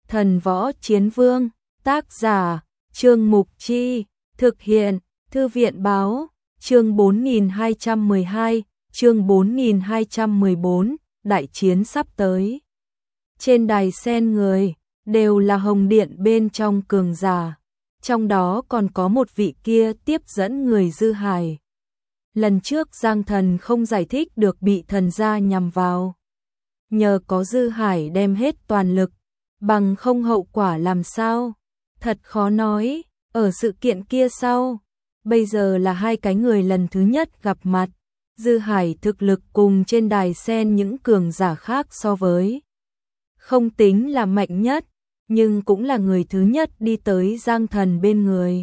Thần Võ Chiến Vương, tác giả, Trương Mục Chi, thực hiện, Thư viện Báo, chương 4212, chương 4214, đại chiến sắp tới. Trên đài sen người, đều là Hồng Điện bên trong cường giả, trong đó còn có một vị kia tiếp dẫn người Dư Hải. Lần trước Giang Thần không giải thích được bị thần gia nhằm vào. Nhờ có Dư Hải đem hết toàn lực, bằng không hậu quả làm sao? Thật khó nói, ở sự kiện kia sau, bây giờ là hai cái người lần thứ nhất gặp mặt. Dư Hải thực lực cùng trên đài sen những cường giả khác so với. Không tính là mạnh nhất, nhưng cũng là người thứ nhất đi tới Giang Thần bên người.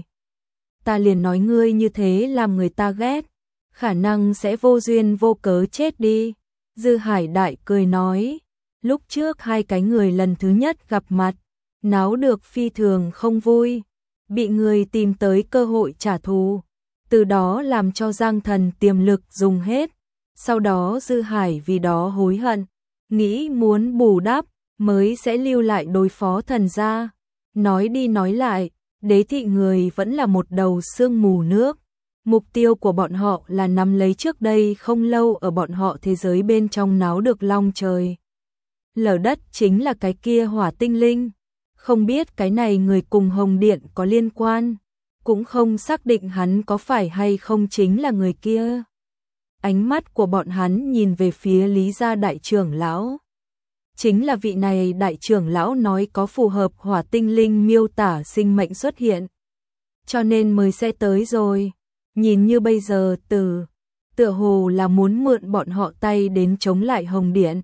Ta liền nói ngươi như thế làm người ta ghét, khả năng sẽ vô duyên vô cớ chết đi. Dư Hải đại cười nói, lúc trước hai cái người lần thứ nhất gặp mặt, náo được phi thường không vui, bị người tìm tới cơ hội trả thù, từ đó làm cho Giang Thần tiềm lực dùng hết, sau đó Dư Hải vì đó hối hận, nghĩ muốn bù đắp, mới sẽ lưu lại đối phó thần gia. Nói đi nói lại, đế thị người vẫn là một đầu sương mù nước. Mục tiêu của bọn họ là nắm lấy trước đây không lâu ở bọn họ thế giới bên trong náo được long trời lở đất chính là cái kia hỏa tinh linh. Không biết cái này người cùng Hồng Điện có liên quan, cũng không xác định hắn có phải hay không chính là người kia. Ánh mắt của bọn hắn nhìn về phía Lý gia đại trưởng lão. Chính là vị này đại trưởng lão nói có phù hợp hỏa tinh linh miêu tả sinh mệnh xuất hiện, cho nên mới sẽ tới rồi. Nhìn như bây giờ tựa hồ là muốn mượn bọn họ tay đến chống lại Hồng Điện.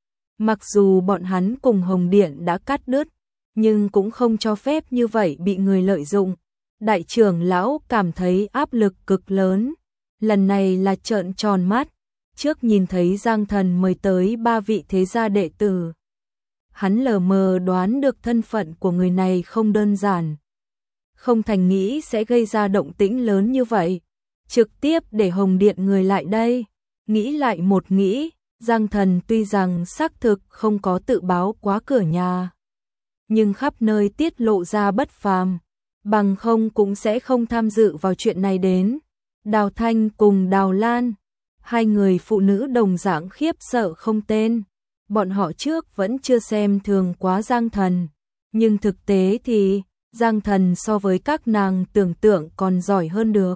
Mặc dù bọn hắn cùng Hồng Điện đã cắt đứt, nhưng cũng không cho phép như vậy bị người lợi dụng. Đại trưởng lão cảm thấy áp lực cực lớn, lần này là trợn tròn mắt, trước nhìn thấy Giang Thần mời tới 3 vị thế gia đệ tử. Hắn lờ mờ đoán được thân phận của người này không đơn giản. Không thành nghĩ sẽ gây ra động tĩnh lớn như vậy, trực tiếp để Hồng Điện người lại đây. Nghĩ lại một nghĩ, Giang Thần tuy rằng xác thực không có tự báo quá cửa nhà, nhưng khắp nơi tiết lộ ra bất phàm, bằng không cũng sẽ không tham dự vào chuyện này đến. Đào Thanh cùng Đào Lan, hai người phụ nữ đồng dạng khiếp sợ không tên. Bọn họ trước vẫn chưa xem thường quá Giang Thần, nhưng thực tế thì Giang Thần so với các nàng tưởng tượng còn giỏi hơn được.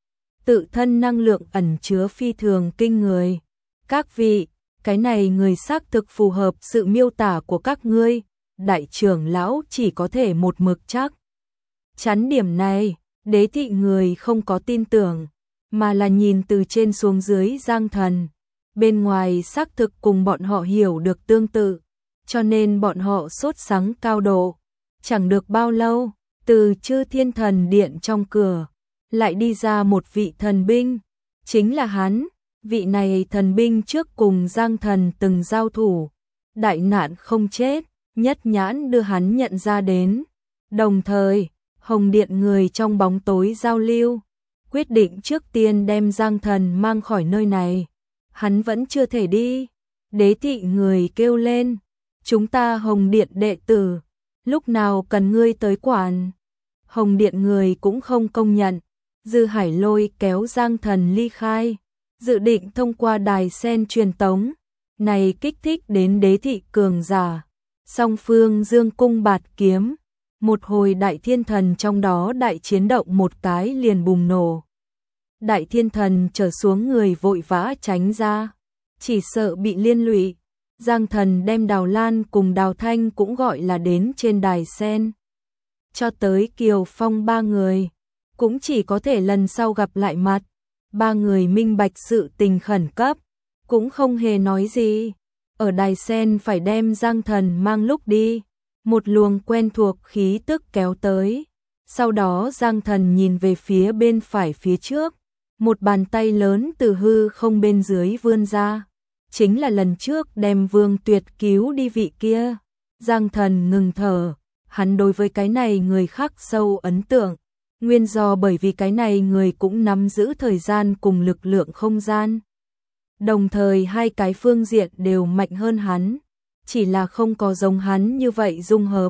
Tự thân năng lượng ẩn chứa phi thường kinh người. Các vị, cái này người xác thực phù hợp sự miêu tả của các ngươi. Đại trưởng lão chỉ có thể một mực chắc chắn điểm này. Đế thị người không có tin tưởng, mà là nhìn từ trên xuống dưới Giang Thần. Bên ngoài xác thực cùng bọn họ hiểu được tương tự, cho nên bọn họ sốt sắng cao độ. Chẳng được bao lâu, từ Chư Thiên Thần Điện trong cửa lại đi ra một vị thần binh, chính là hắn. Vị này thần binh trước cùng Giang Thần từng giao thủ, đại nạn không chết, nhất nhãn đưa hắn nhận ra đến. Đồng thời, Hồng Điện người trong bóng tối giao lưu, quyết định trước tiên đem Giang Thần mang khỏi nơi này. Hắn vẫn chưa thể đi. Đế thị người kêu lên, chúng ta Hồng Điện đệ tử, lúc nào cần ngươi tới quản. Hồng Điện người cũng không công nhận. Dư Hải lôi kéo Giang Thần ly khai, dự định thông qua đài sen truyền tống, này kích thích đến đế thị cường giả. Song phương dương cung bạt kiếm, một hồi đại thiên thần trong đó đại chiến động một cái liền bùng nổ. Đại thiên thần trở xuống người vội vã tránh ra, chỉ sợ bị liên lụy. Giang Thần đem Đào Lan cùng Đào Thanh cũng gọi là đến trên đài sen. Cho tới Kiều Phong 3 người, cũng chỉ có thể lần sau gặp lại mặt. 3 người minh bạch sự tình khẩn cấp, cũng không hề nói gì. Ở đài sen phải đem Giang Thần mang lúc đi, một luồng quen thuộc khí tức kéo tới. Sau đó Giang Thần nhìn về phía bên phải phía trước, một bàn tay lớn từ hư không bên dưới vươn ra, chính là lần trước đem Vương Tuyệt cứu đi vị kia. Giang Thần ngừng thở, hắn đối với cái này người khắc sâu ấn tượng, nguyên do bởi vì cái này người cũng nắm giữ thời gian cùng lực lượng không gian. Đồng thời hai cái phương diện đều mạnh hơn hắn, chỉ là không có giống hắn như vậy dung hợp,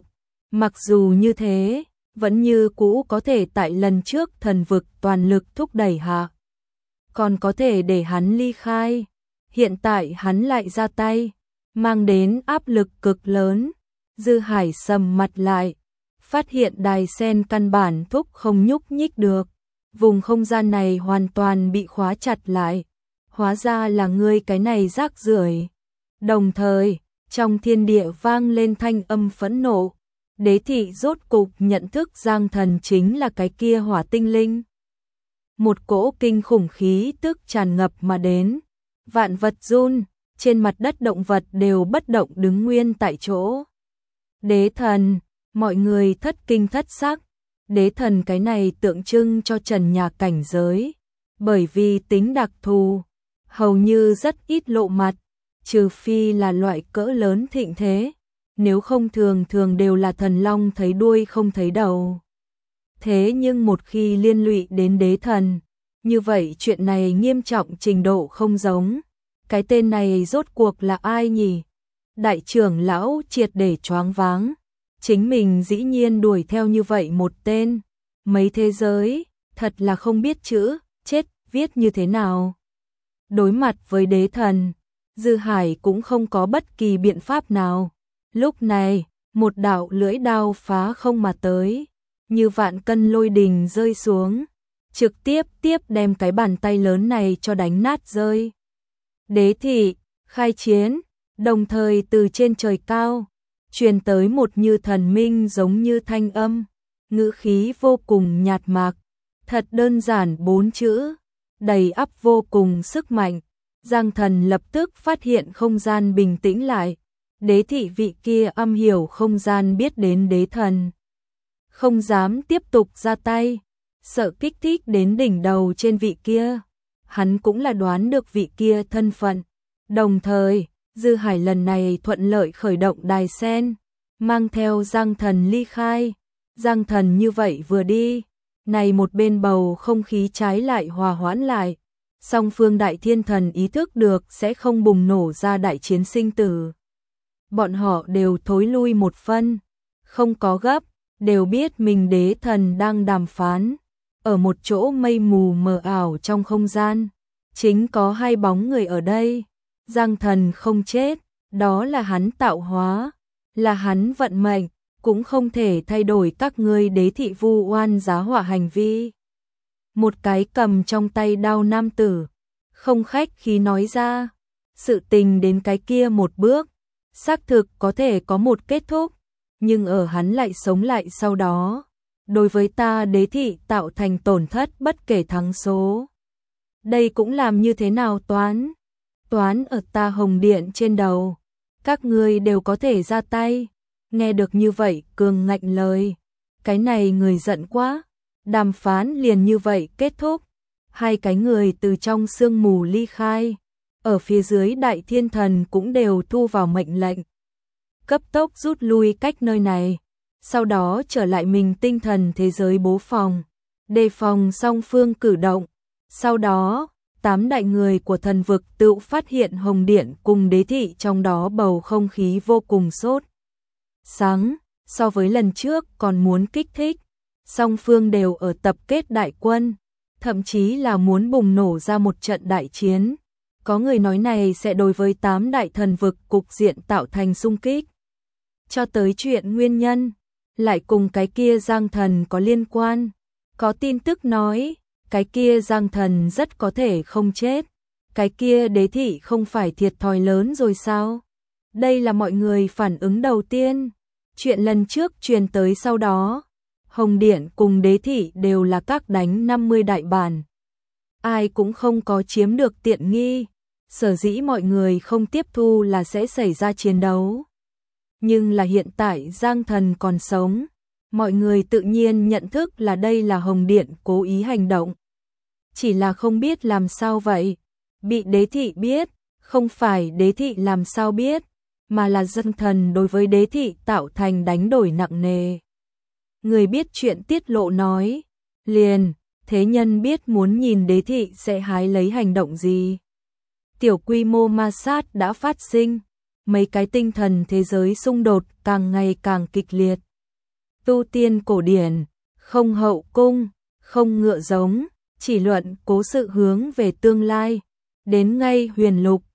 Mặc dù như thế, vẫn như cũ có thể tại lần trước thần vực toàn lực thúc đẩy hạ. Còn có thể để hắn ly khai. Hiện tại hắn lại ra tay, mang đến áp lực cực lớn. Dư Hải sầm mặt lại, phát hiện đài sen căn bản thúc không nhúc nhích được. Vùng không gian này hoàn toàn bị khóa chặt lại. Hóa ra là ngươi cái này rác rưởi. Đồng thời, trong thiên địa vang lên thanh âm phẫn nộ. Đế thị rốt cục nhận thức Giang Thần chính là cái kia hỏa tinh linh. Một cỗ kinh khủng khí tức tràn ngập mà đến. Vạn vật run, trên mặt đất động vật đều bất động đứng nguyên tại chỗ. Đế thần, mọi người thất kinh thất sắc. Đế thần cái này tượng trưng cho trần nhà cảnh giới. Bởi vì tính đặc thù, hầu như rất ít lộ mặt, trừ phi là loại cỡ lớn thịnh thế. Nếu không thường thường đều là thần long thấy đuôi không thấy đầu. Thế nhưng một khi liên lụy đến đế thần, như vậy chuyện này nghiêm trọng trình độ không giống. Cái tên này rốt cuộc là ai nhỉ? Đại trưởng lão triệt để choáng váng. Chính mình dĩ nhiên đuổi theo như vậy một tên. Mấy thế giới, thật là không biết chữ, chết, viết như thế nào. Đối mặt với đế thần, Dư Hải cũng không có bất kỳ biện pháp nào. Lúc này, một đạo lưỡi đao phá không mà tới, như vạn cân lôi đình rơi xuống, trực tiếp đem cái bàn tay lớn này cho đánh nát rơi. Đế thị, khai chiến, đồng thời từ trên trời cao, truyền tới một như thần minh giống như thanh âm, ngữ khí vô cùng nhạt mạc, thật đơn giản 4 chữ, đầy ắp vô cùng sức mạnh. Giang Thần lập tức phát hiện không gian bình tĩnh lại. Đế thị vị kia âm hiểu không gian biết đến đế thần, không dám tiếp tục ra tay, sợ kích thích đến đỉnh đầu trên vị kia. Hắn cũng là đoán được vị kia thân phận. Đồng thời, Dư Hải lần này thuận lợi khởi động đài sen, mang theo Giang Thần ly khai. Giang Thần như vậy vừa đi, này một bên bầu không khí trái lại hòa hoãn lại. Song phương đại thiên thần ý thức được sẽ không bùng nổ ra đại chiến sinh tử. Bọn họ đều thối lui một phân, không có gấp, đều biết mình đế thần đang đàm phán. Ở một chỗ mây mù mờ ảo trong không gian, chính có 2 bóng người ở đây. Giang Thần không chết, đó là hắn tạo hóa, là hắn vận mệnh, cũng không thể thay đổi các ngươi đế thị vu oan giá họa hành vi. Một cái cầm trong tay đao nam tử, không khách khí nói ra, sự tình đến cái kia một bước, xác thực có thể có một kết thúc, nhưng ở hắn lại sống lại sau đó, đối với ta đế thị tạo thành tổn thất bất kể thắng số. Đây cũng làm như thế nào toán? Toán ở ta Hồng Điện trên đầu, các ngươi đều có thể ra tay. Nghe được như vậy cường ngạnh lời, cái này người giận quá. Đàm phán liền như vậy kết thúc, 2 cái người từ trong sương mù ly khai, ở phía dưới đại thiên thần cũng đều thu vào mệnh lệnh. Cấp tốc rút lui cách nơi này, sau đó trở lại mình tinh thần thế giới bố phòng, đề phòng song phương cử động. Sau đó, 8 đại người của thần vực tự phát hiện Hồng Điện cùng đế thị trong đó bầu không khí vô cùng sốt sắng, so với lần trước còn muốn kích thích. Song phương đều ở tập kết đại quân, thậm chí là muốn bùng nổ ra một trận đại chiến. Có người nói này sẽ đối với 8 đại thần vực cục diện tạo thành xung kích. Cho tới chuyện nguyên nhân, lại cùng cái kia Giang Thần có liên quan. Có tin tức nói, cái kia Giang Thần rất có thể không chết. Cái kia đế thị không phải thiệt thòi lớn rồi sao? Đây là mọi người phản ứng đầu tiên. Chuyện lần trước truyền tới sau đó, Hồng Điện cùng đế thị đều là các đánh 50 đại bản. Ai cũng không có chiếm được tiện nghi, sở dĩ mọi người không tiếp thu là sẽ xảy ra chiến đấu. Nhưng là hiện tại Giang Thần còn sống, mọi người tự nhiên nhận thức là đây là Hồng Điện cố ý hành động. Chỉ là không biết làm sao vậy, bị đế thị biết, không phải đế thị làm sao biết, mà là Giang Thần đối với đế thị tạo thành đánh đổi nặng nề. Người biết chuyện tiết lộ nói, liền, thế nhân biết muốn nhìn đế thị sẽ hái lấy hành động gì. Tiểu quy mô ma sát đã phát sinh, mấy cái tinh thần thế giới xung đột càng ngày càng kịch liệt. tu tiên cổ điển, không hậu cung, không ngựa giống, chỉ luận cố sự hướng về tương lai. Đến ngay huyền lục,